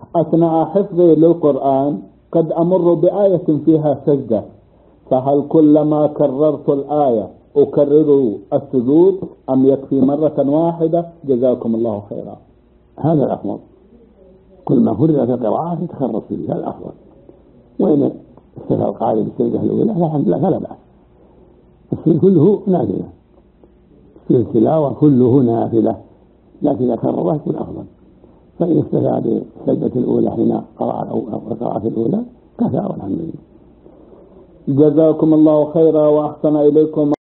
أثناء حفظي للقرآن قد أمر بآية فيها سجدة، فهل كلما كررت الآية أكرر السجود أم يكفي مرة واحدة؟ جزاكم الله خيرا. هذا الأفضل، كل ما فرد في القراءة يتكرر السجود، هذا الأفضل. وإن استفى القارئ بالسجدة الأولى الحمد لله فلا بأس، السجود كله نافلة، السجود التلاوة كله نافلة، لكن إذا كرره يكون أفضل. فإن استفى بالسجدة الأولى حين قرأ أو القراءة الأولى كفى والحمد لله. جزاكم الله خيرا وأحسن إليكم.